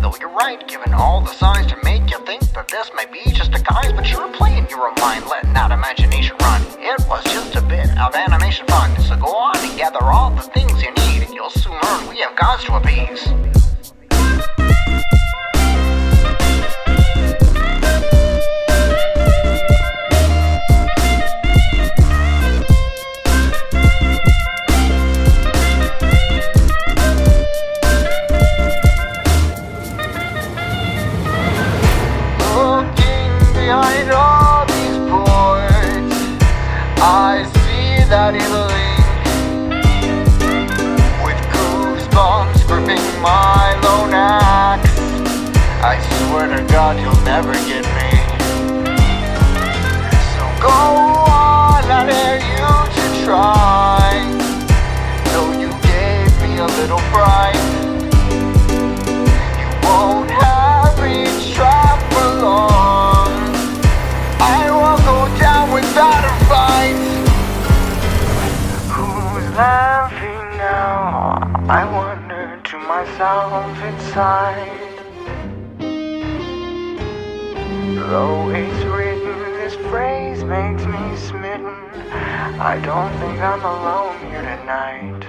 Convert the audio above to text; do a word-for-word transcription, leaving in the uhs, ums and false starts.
though you're right, given all the signs to make you think that this may be just a guise. But you're playing your own mind, letting that imagination run. It was just a bit of animation fun, so go on and gather all the things you need, and you'll soon learn we have gods to appease. Behind all these boards, I see that evil ink, with goosebumps gripping my lone axe. I swear to God you'll never get me. So go on, I dare you to try. Though you gave me a little fright, you won't have me trapped for long. Without a fight. Who's laughing now? I wonder to myself inside. Though it's written, this phrase makes me smitten. I don't think I'm alone here tonight.